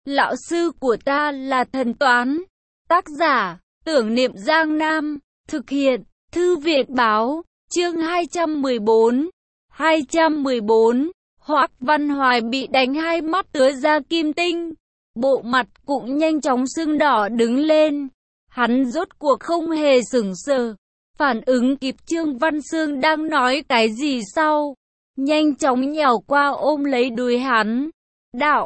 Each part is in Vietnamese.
Lão sư của ta là thần toán. Tác giả, Tưởng Niệm Giang Nam. Thực hiện, Thư viện báo. Chương 214. 214. Hoắc Văn Hoài bị đánh hai mắt tứa ra kim tinh. Bộ mặt cũng nhanh chóng sưng đỏ đứng lên. Hắn rốt cuộc không hề sững sờ. Phản ứng kịp Trương Văn Xương đang nói cái gì sau. Nhanh chóng nhào qua ôm lấy đùi hắn. Đạo,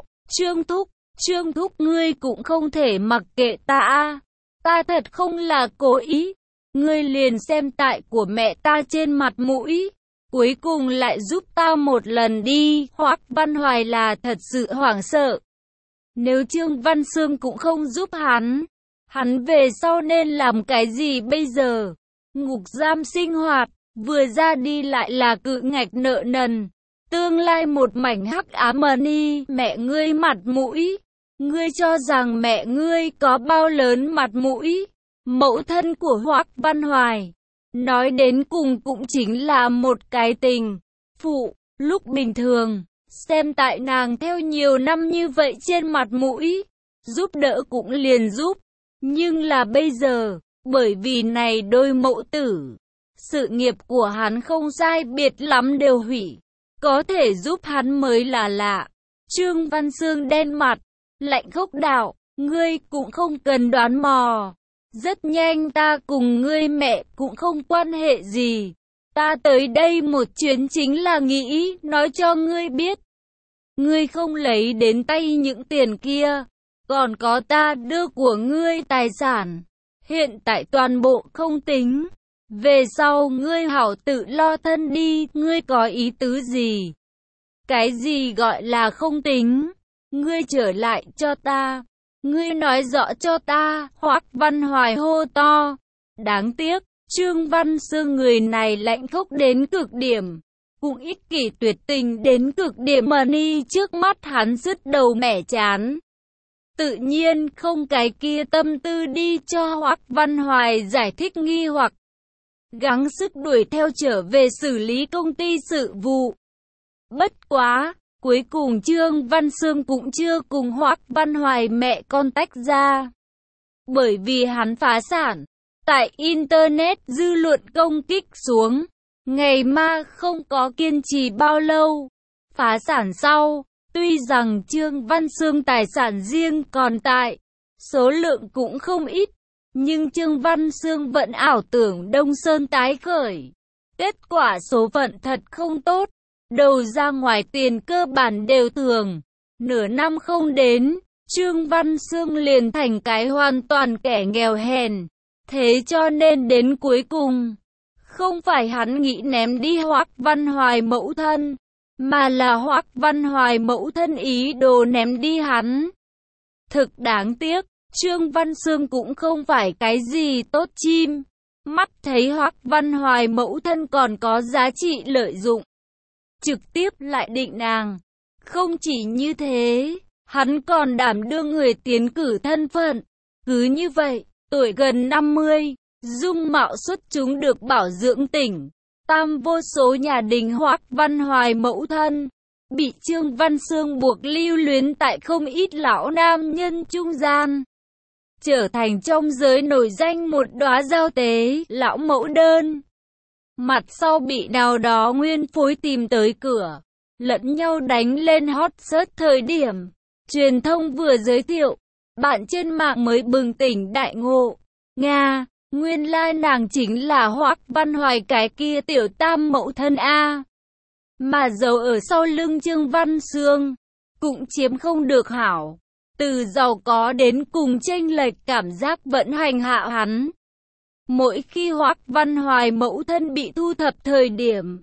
Trương Thúc ngươi cũng không thể mặc kệ ta a. Ta thật không là cố ý. Ngươi liền xem tại của mẹ ta trên mặt mũi. Cuối cùng lại giúp ta một lần đi. Hoắc Văn Hoài là thật sự hoảng sợ. Nếu Trương Văn Xương cũng không giúp hắn về sau nên làm cái gì bây giờ? Ngục giam sinh hoạt, vừa ra đi lại là cự ngạch nợ nần. Tương lai một mảnh hắc ám đi, mẹ ngươi mặt mũi. Ngươi cho rằng mẹ ngươi có bao lớn mặt mũi? Mẫu thân của Hoắc Văn Hoài, nói đến cùng cũng chính là một cái tình phụ. Lúc bình thường, xem tại nàng theo nhiều năm như vậy trên mặt mũi, giúp đỡ cũng liền giúp. Nhưng là bây giờ, bởi vì này đôi mẫu tử, sự nghiệp của hắn không sai biệt lắm đều hủy. Có thể giúp hắn mới là lạ. Trương Văn Xương đen mặt, lạnh khốc đạo, ngươi cũng không cần đoán mò. Rất nhanh ta cùng ngươi mẹ cũng không quan hệ gì. Ta tới đây một chuyến chính là nghĩ nói cho ngươi biết. Ngươi không lấy đến tay những tiền kia, còn có ta đưa của ngươi tài sản. Hiện tại toàn bộ không tính. Về sau ngươi hảo tự lo thân đi, ngươi có ý tứ gì? Cái gì gọi là không tính? Ngươi trở lại cho ta. Ngươi nói rõ cho ta. Hoắc Văn Hoài hô to. Đáng tiếc, Trương Văn Xương người này lạnh khốc đến cực điểm, cũng ích kỷ tuyệt tình đến cực điểm mà ni trước mắt hắn sứt đầu mẻ chán. Tự nhiên không cái kia tâm tư đi cho Hoắc Văn Hoài giải thích nghi hoặc. Gắng sức đuổi theo trở về xử lý công ty sự vụ. Bất quá, cuối cùng Trương Văn Xương cũng chưa cùng Hoắc Văn Hoài mẹ con tách ra. Bởi vì hắn phá sản. Tại Internet dư luận công kích xuống. Ngày ma không có kiên trì bao lâu. Phá sản sau, tuy rằng Trương Văn Xương tài sản riêng còn tại, số lượng cũng không ít. Nhưng Trương Văn Xương vẫn ảo tưởng Đông Sơn tái khởi. Kết quả số phận thật không tốt. Đầu ra ngoài tiền cơ bản đều thường. Nửa năm không đến, Trương Văn Xương liền thành cái hoàn toàn kẻ nghèo hèn. Thế cho nên đến cuối cùng, không phải hắn nghĩ ném đi Hoắc Văn Hoài mẫu thân, mà là Hoắc Văn Hoài mẫu thân ý đồ ném đi hắn. Thực đáng tiếc, Trương Văn Xương cũng không phải cái gì tốt chim. Mắt thấy Hoắc Văn Hoài mẫu thân còn có giá trị lợi dụng, trực tiếp lại định nàng. Không chỉ như thế, hắn còn đảm đương người tiến cử thân phận. Cứ như vậy, tuổi gần 50, dung mạo xuất chúng được bảo dưỡng tỉnh, tam vô số nhà đình Hoắc Văn Hoài mẫu thân, bị Trương Văn Xương buộc lưu luyến tại không ít lão nam nhân trung gian. Trở thành trong giới nổi danh một đóa giao tế, lão mẫu đơn. Mặt sau bị nào đó nguyên phối tìm tới cửa, lẫn nhau đánh lên hot search thời điểm. Truyền thông vừa giới thiệu, bạn trên mạng mới bừng tỉnh đại ngộ. Nga, nguyên lai nàng chính là Hoắc Văn Hoài cái kia tiểu tam mẫu thân A. Mà giấu ở sau lưng Trương Văn Xương, cũng chiếm không được hảo. Từ giàu có đến cùng chênh lệch cảm giác vận hành hạ hắn. Mỗi khi Hoắc Văn Hoài mẫu thân bị thu thập thời điểm,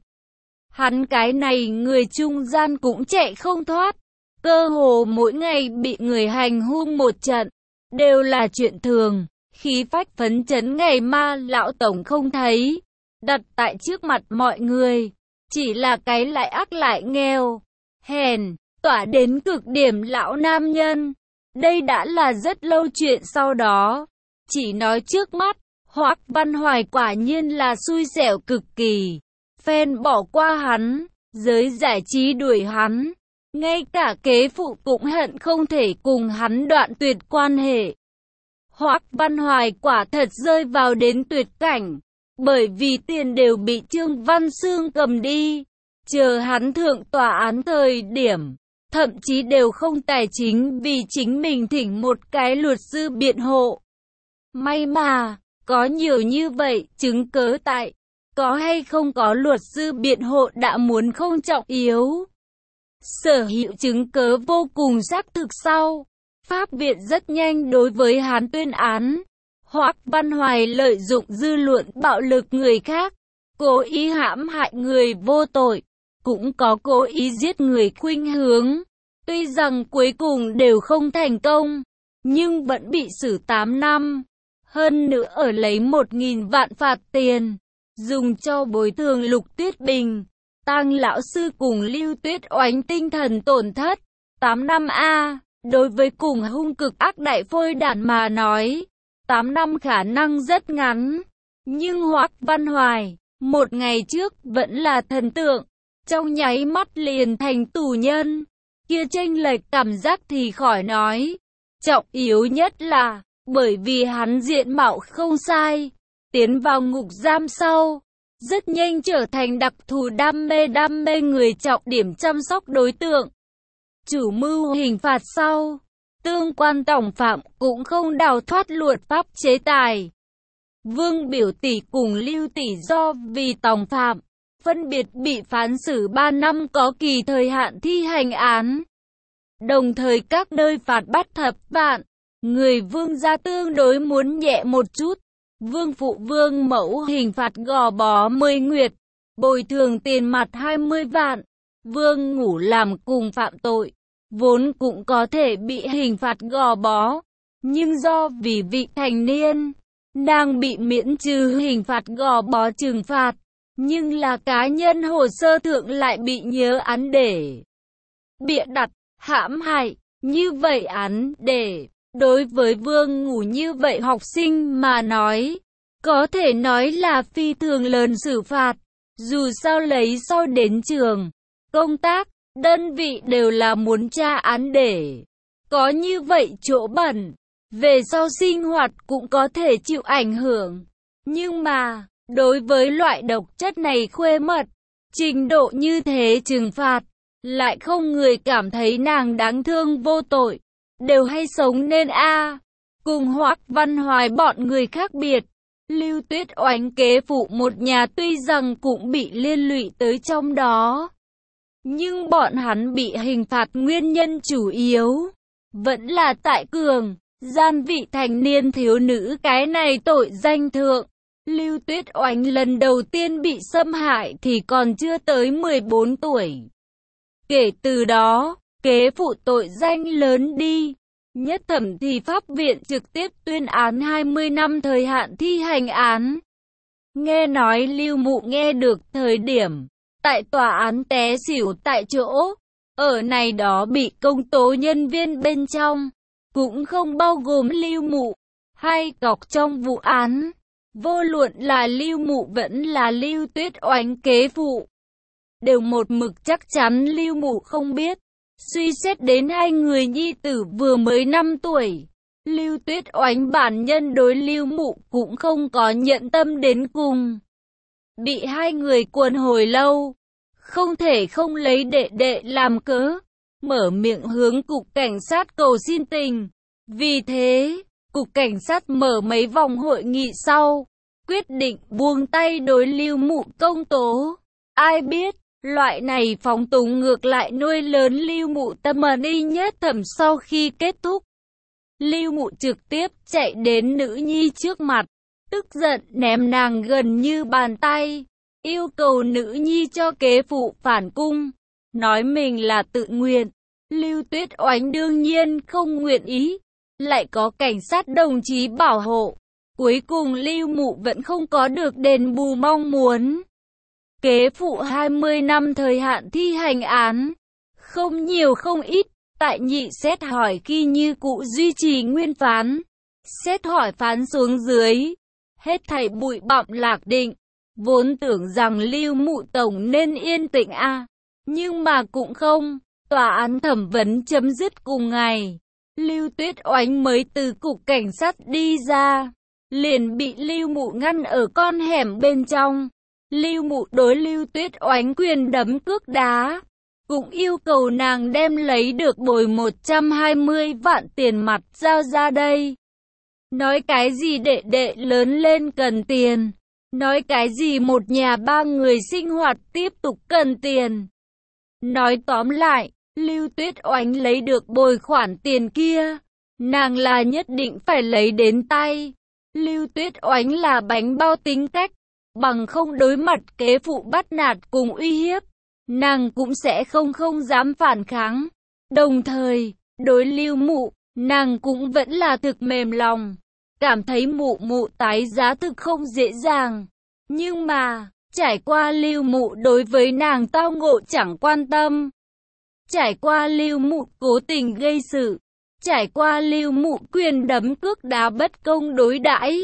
hắn cái này người trung gian cũng chạy không thoát. Cơ hồ mỗi ngày bị người hành hung một trận, đều là chuyện thường. Khí phách phấn chấn ngày ma lão tổng không thấy, đặt tại trước mặt mọi người, chỉ là cái lại ác lại nghèo, hèn, tỏa đến cực điểm lão nam nhân. Đây đã là rất lâu chuyện sau đó, chỉ nói trước mắt, Hoắc Văn Hoài quả nhiên là xui xẻo cực kỳ. Fan bỏ qua hắn, giới giải trí đuổi hắn, Ngay cả kế phụ cũng hận không thể cùng hắn đoạn tuyệt quan hệ. Hoắc Văn Hoài quả thật rơi vào đến tuyệt cảnh, bởi vì tiền đều bị Trương Văn Xương cầm đi. Chờ hắn thượng tòa án thời điểm, thậm chí đều không tài chính vì chính mình thỉnh một cái luật sư biện hộ. May mà, có nhiều như vậy chứng cớ tại, có hay không có luật sư biện hộ đã muốn không trọng yếu. Sở hữu chứng cớ vô cùng xác thực sau, pháp viện rất nhanh đối với hắn tuyên án. Hoắc Văn Hoài lợi dụng dư luận bạo lực người khác, cố ý hãm hại người vô tội, cũng có cố ý giết người khuynh hướng. Tuy rằng cuối cùng đều không thành công, nhưng vẫn bị xử 8 năm. Hơn nữa ở lấy 1.000 vạn phạt tiền, dùng cho bồi thường Lục Tuyết Bình, Tang lão sư cùng Lưu Tuyết Oánh tinh thần tổn thất. 8 năm a, đối với cùng hung cực ác đại phôi đản mà nói, 8 năm khả năng rất ngắn. Nhưng Hoắc Văn Hoài, một ngày trước vẫn là thần tượng, trong nháy mắt liền thành tù nhân. Kia chênh lệch cảm giác thì khỏi nói. Trọng yếu nhất là, bởi vì hắn diện mạo không sai, tiến vào ngục giam sau, rất nhanh trở thành đặc thù đam mê người trọng điểm chăm sóc đối tượng. Chủ mưu hình phạt sau, tương quan tổng phạm cũng không đào thoát luật pháp chế tài. Vương Biểu Tỷ cùng Lưu Tỷ do vì tòng phạm, phân biệt bị phán xử 3 năm có kỳ thời hạn thi hành án. Đồng thời các nơi phạt bắt thập vạn, người Vương gia tương đối muốn nhẹ một chút. Vương phụ Vương mẫu hình phạt gò bó 10 nguyệt, bồi thường tiền mặt 20 vạn. Vương Ngũ làm cùng phạm tội, vốn cũng có thể bị hình phạt gò bó, nhưng do vì vị thành niên, nàng bị miễn trừ hình phạt gò bó trừng phạt, nhưng là cá nhân hồ sơ thượng lại bị nhớ án để bịa đặt, hãm hại. Như vậy án để đối với Vương Ngũ như vậy học sinh mà nói, có thể nói là phi thường lớn xử phạt. Dù sao lấy sau đến trường, công tác, đơn vị đều là muốn tra án để có như vậy chỗ bẩn, về sau sinh hoạt cũng có thể chịu ảnh hưởng. Nhưng mà, đối với loại độc chất này khuê mật, trình độ như thế trừng phạt, lại không người cảm thấy nàng đáng thương vô tội, đều hay sống nên a. Cùng Hoắc Văn Hoài bọn người khác biệt, Lưu Tuyết Oánh kế phụ một nhà tuy rằng cũng bị liên lụy tới trong đó, nhưng bọn hắn bị hình phạt nguyên nhân chủ yếu vẫn là tại cường gian vị thành niên thiếu nữ cái này tội danh thượng. Lưu Tuyết Oánh lần đầu tiên bị xâm hại thì còn chưa tới 14 tuổi. Kể từ đó, kế phụ tội danh lớn đi. Nhất thẩm thì pháp viện trực tiếp tuyên án 20 năm thời hạn thi hành án. Nghe nói Lưu Mụ nghe được thời điểm, tại tòa án té xỉu tại chỗ. Ở này đó bị công tố nhân viên bên trong, cũng không bao gồm Lưu Mụ, hay cọc trong vụ án. Vô luận là Lưu Mụ vẫn là Lưu Tuyết Oánh kế phụ, đều một mực chắc chắn Lưu Mụ không biết. Suy xét đến hai người nhi tử vừa mới 5 tuổi, Lưu Tuyết Oánh bản nhân đối Lưu Mụ cũng không có nhận tâm đến cùng. Bị hai người quần hồi lâu, không thể không lấy đệ đệ làm cớ, mở miệng hướng cục cảnh sát cầu xin tình. Vì thế, cục cảnh sát mở mấy vòng hội nghị sau, quyết định buông tay đối Lưu Mụ công tố. Ai biết, loại này phóng túng ngược lại nuôi lớn Lưu Mụ tâm y. Nhất thẩm sau khi kết thúc, Lưu Mụ trực tiếp chạy đến nữ nhi trước mặt, tức giận ném nàng gần như bàn tay, yêu cầu nữ nhi cho kế phụ phản cung, nói mình là tự nguyện. Lưu Tuyết Oánh đương nhiên không nguyện ý, lại có cảnh sát đồng chí bảo hộ. Cuối cùng Lưu Mụ vẫn không có được đền bù mong muốn. Kế phụ 20 năm thời hạn thi hành án, không nhiều không ít, tại nhị xét hỏi khi như cũ duy trì nguyên phán. Xét hỏi phán xuống dưới, hết thảy bụi bặm lạc định. Vốn tưởng rằng Lưu Mụ tổng nên yên tĩnh nhưng mà cũng không. Tòa án thẩm vấn chấm dứt cùng ngày, Lưu Tuyết Oánh mới từ cục cảnh sát đi ra, liền bị Lưu Mụ ngăn ở con hẻm bên trong. Lưu Mụ đối Lưu Tuyết Oánh quyền đấm cước đá, cũng yêu cầu nàng đem lấy được bồi 120 vạn tiền mặt giao ra đây. Nói cái gì đệ đệ lớn lên cần tiền, nói cái gì một nhà ba người sinh hoạt tiếp tục cần tiền. Nói tóm lại, Lưu Tuyết Oánh lấy được bồi khoản tiền kia, nàng là nhất định phải lấy đến tay. Lưu Tuyết Oánh là bánh bao tính cách, bằng không đối mặt kế phụ bắt nạt cùng uy hiếp, nàng cũng sẽ không dám phản kháng. Đồng thời, đối Lưu Mụ, nàng cũng vẫn là thực mềm lòng, cảm thấy Mụ Mụ tái giá thực không dễ dàng. Nhưng mà, trải qua Lưu Mụ đối với nàng tao ngộ chẳng quan tâm, trải qua Lưu Mụ cố tình gây sự, trải qua Lưu Mụ quyền đấm cước đá bất công đối đãi,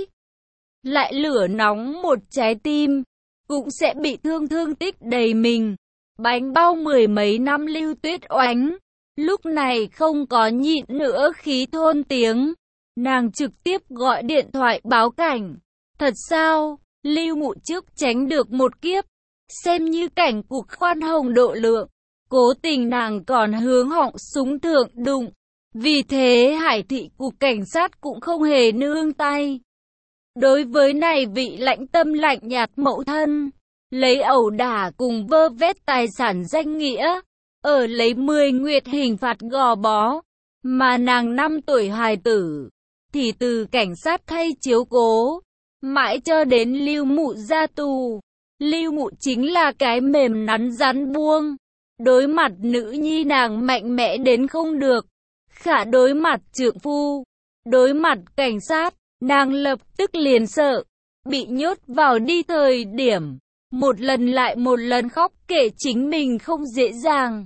lại lửa nóng một trái tim, cũng sẽ bị thương tích đầy mình. Bánh bao mười mấy năm Lưu Tuyết Oánh, lúc này không có nhịn nữa khí thôn tiếng, nàng trực tiếp gọi điện thoại báo cảnh. Thật sao, Lưu Mụ trước tránh được một kiếp, xem như cảnh cuộc khoan hồng độ lượng, cố tình nàng còn hướng họng súng thượng đụng. Vì thế Hải thị cục cảnh sát cũng không hề nương tay. Đối với này vị lãnh tâm lạnh nhạt mẫu thân, lấy ẩu đả cùng vơ vét tài sản danh nghĩa, ở lấy 10 nguyệt hình phạt gò bó, mà nàng 5 tuổi hài tử, thì từ cảnh sát thay chiếu cố, mãi cho đến Lưu Mụ ra tù. Lưu Mụ chính là cái mềm nắn rắn buông, đối mặt nữ nhi nàng mạnh mẽ đến không được, khả đối mặt trượng phu, đối mặt cảnh sát, nàng lập tức liền sợ, bị nhốt vào đi thời điểm, một lần lại một lần khóc kể chính mình không dễ dàng.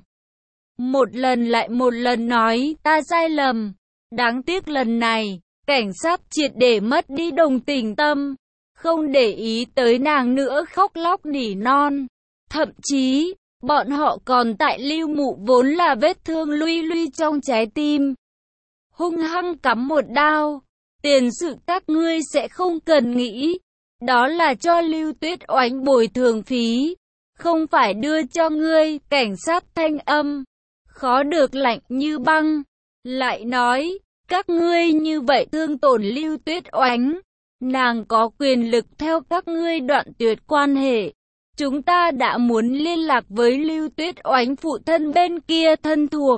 Một lần lại một lần nói ta sai lầm, đáng tiếc lần này, cảnh sát triệt để mất đi đồng tình tâm, không để ý tới nàng nữa khóc lóc nỉ non. Thậm chí, bọn họ còn tại Lưu Mụ vốn là vết thương luy luy trong trái tim, hung hăng cắm một đao. Tiền sự các ngươi sẽ không cần nghĩ, đó là cho Lưu Tuyết Oánh bồi thường phí, không phải đưa cho ngươi. Cảnh sát thanh âm khó được lạnh như băng, lại nói, các ngươi như vậy thương tổn Lưu Tuyết Oánh, nàng có quyền lực theo các ngươi đoạn tuyệt quan hệ. Chúng ta đã muốn liên lạc với Lưu Tuyết Oánh phụ thân bên kia thân thuộc,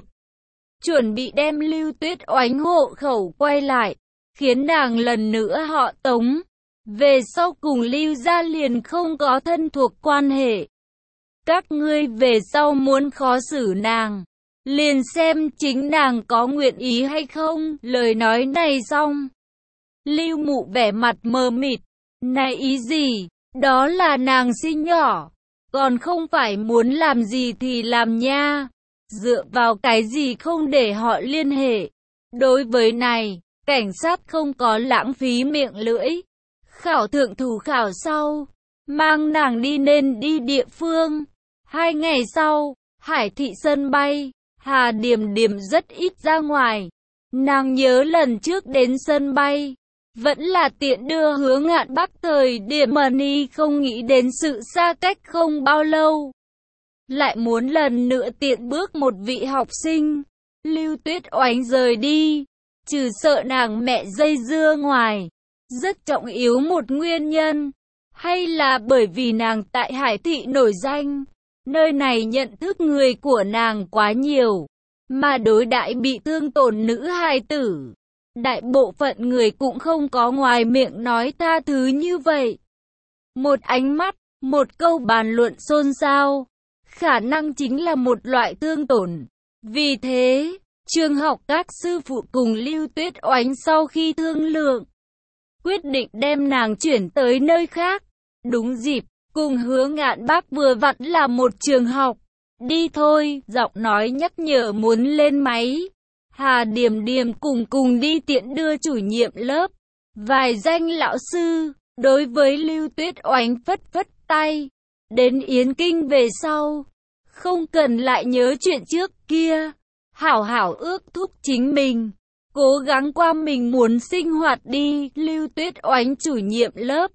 chuẩn bị đem Lưu Tuyết Oánh hộ khẩu quay lại, khiến nàng lần nữa họ Tống, về sau cùng Lưu gia liền không có thân thuộc quan hệ. Các ngươi về sau muốn khó xử nàng, liền xem chính nàng có nguyện ý hay không. Lời nói này xong, Lưu Mụ vẻ mặt mờ mịt, này ý gì, đó là nàng sinh nhỏ, còn không phải muốn làm gì thì làm nha, dựa vào cái gì không để họ liên hệ. Đối với này, cảnh sát không có lãng phí miệng lưỡi, khảo thượng thủ khảo sau, mang nàng đi nên đi địa phương. 2 ngày sau, Hải thị sân bay, Hà Điềm Điềm rất ít ra ngoài. Nàng nhớ lần trước đến sân bay, vẫn là tiện đưa Hứa Ngạn Bắc thời điểm Mani không nghĩ đến sự xa cách không bao lâu. Lại muốn lần nữa tiện bước một vị học sinh. Lưu Tuyết Oánh rời đi, trừ sợ nàng mẹ dây dưa ngoài, rất trọng yếu một nguyên nhân, hay là bởi vì nàng tại Hải thị nổi danh, nơi này nhận thức người của nàng quá nhiều, mà đối đãi bị thương tổn nữ hài tử, đại bộ phận người cũng không có ngoài miệng nói tha thứ như vậy. Một ánh mắt, một câu bàn luận xôn xao, khả năng chính là một loại thương tổn. Vì thế, trường học các sư phụ cùng Lưu Tuyết Oánh sau khi thương lượng, quyết định đem nàng chuyển tới nơi khác. Đúng dịp, cùng Hứa Ngạn Bắc vừa vặn là một trường học. Đi thôi, giọng nói nhắc nhở muốn lên máy. Hà Điềm Điềm cùng đi tiện đưa chủ nhiệm lớp, vài danh lão sư. Đối với Lưu Tuyết Oánh phất phất tay. Đến Yến Kinh về sau, không cần lại nhớ chuyện trước kia, hảo hảo ước thúc chính mình, cố gắng qua mình muốn sinh hoạt đi. Lưu Tuyết Oánh chủ nhiệm lớp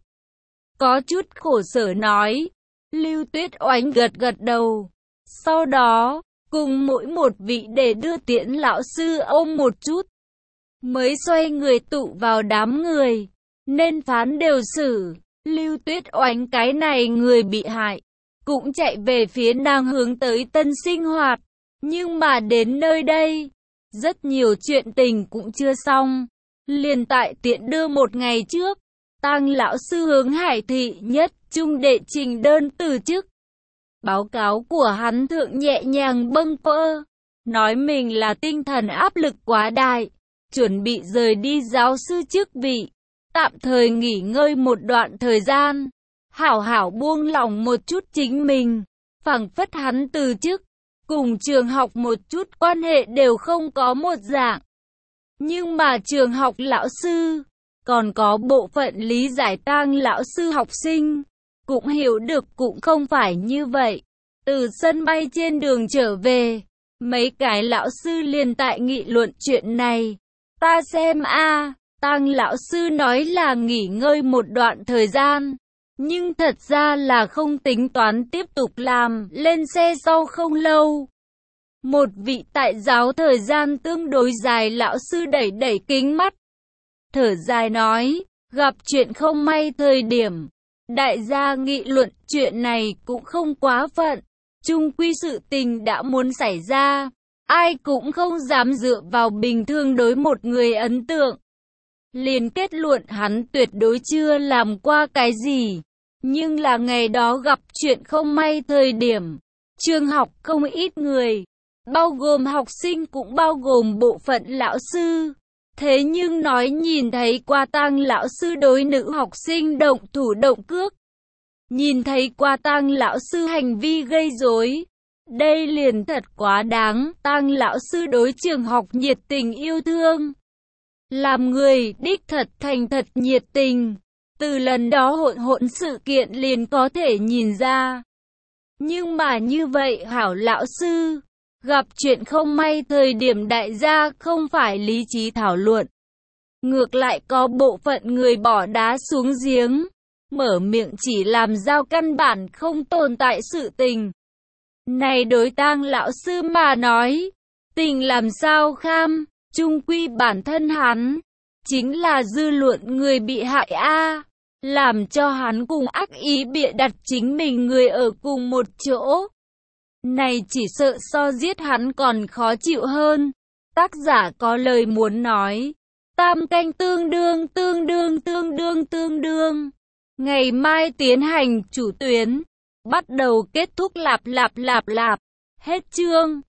có chút khổ sở nói. Lưu Tuyết Oánh gật gật đầu, sau đó cùng mỗi một vị để đưa tiễn lão sư ôm một chút, mới xoay người tụ vào đám người, nên phán đều xử. Lưu Tuyết Oánh cái này người bị hại, cũng chạy về phía nàng hướng tới tân sinh hoạt. Nhưng mà đến nơi đây, rất nhiều chuyện tình cũng chưa xong. Liền tại tiện đưa một ngày trước, Tang lão sư hướng Hải thị nhất trung đệ trình đơn từ chức. Báo cáo của hắn thượng nhẹ nhàng bâng quơ, nói mình là tinh thần áp lực quá đại, chuẩn bị rời đi giáo sư chức vị, tạm thời nghỉ ngơi một đoạn thời gian, hảo hảo buông lỏng một chút chính mình. Phảng phất hắn từ chức, cùng trường học một chút quan hệ đều không có một dạng. Nhưng mà trường học lão sư, còn có bộ phận lý giải Tang lão sư học sinh, cũng hiểu được cũng không phải như vậy. Từ sân bay trên đường trở về, mấy cái lão sư liền tại nghị luận chuyện này. Ta xem Tang lão sư nói là nghỉ ngơi một đoạn thời gian, nhưng thật ra là không tính toán tiếp tục làm. Lên xe sau không lâu, một vị tại giáo thời gian tương đối dài lão sư đẩy đẩy kính mắt, thở dài nói, gặp chuyện không may thời điểm, đại gia nghị luận chuyện này cũng không quá phận. Chung quy sự tình đã muốn xảy ra, ai cũng không dám dựa vào bình thường đối một người ấn tượng liền kết luận hắn tuyệt đối chưa làm qua cái gì. Nhưng là ngày đó gặp chuyện không may thời điểm, trường học không ít người, bao gồm học sinh cũng bao gồm bộ phận lão sư, thế nhưng nói nhìn thấy qua Tang lão sư đối nữ học sinh động thủ động cước, nhìn thấy qua Tang lão sư hành vi gây rối. Đây liền thật quá đáng. Tang lão sư đối trường học nhiệt tình yêu thương, làm người đích thật thành thật nhiệt tình. Từ lần đó hỗn sự kiện liền có thể nhìn ra. Nhưng mà như vậy hảo lão sư, gặp chuyện không may thời điểm đại gia không phải lý trí thảo luận, ngược lại có bộ phận người bỏ đá xuống giếng, mở miệng chỉ làm giao căn bản không tồn tại sự tình. Này đối Tang lão sư mà nói, tình làm sao kham, chung quy bản thân hắn chính là dư luận người bị hại làm cho hắn cùng ác ý bịa đặt chính mình người ở cùng một chỗ. Này chỉ sợ so giết hắn còn khó chịu hơn. Tác giả có lời muốn nói, tam canh tương đương. Ngày mai tiến hành chủ tuyến, bắt đầu kết thúc lạp. Hết chương.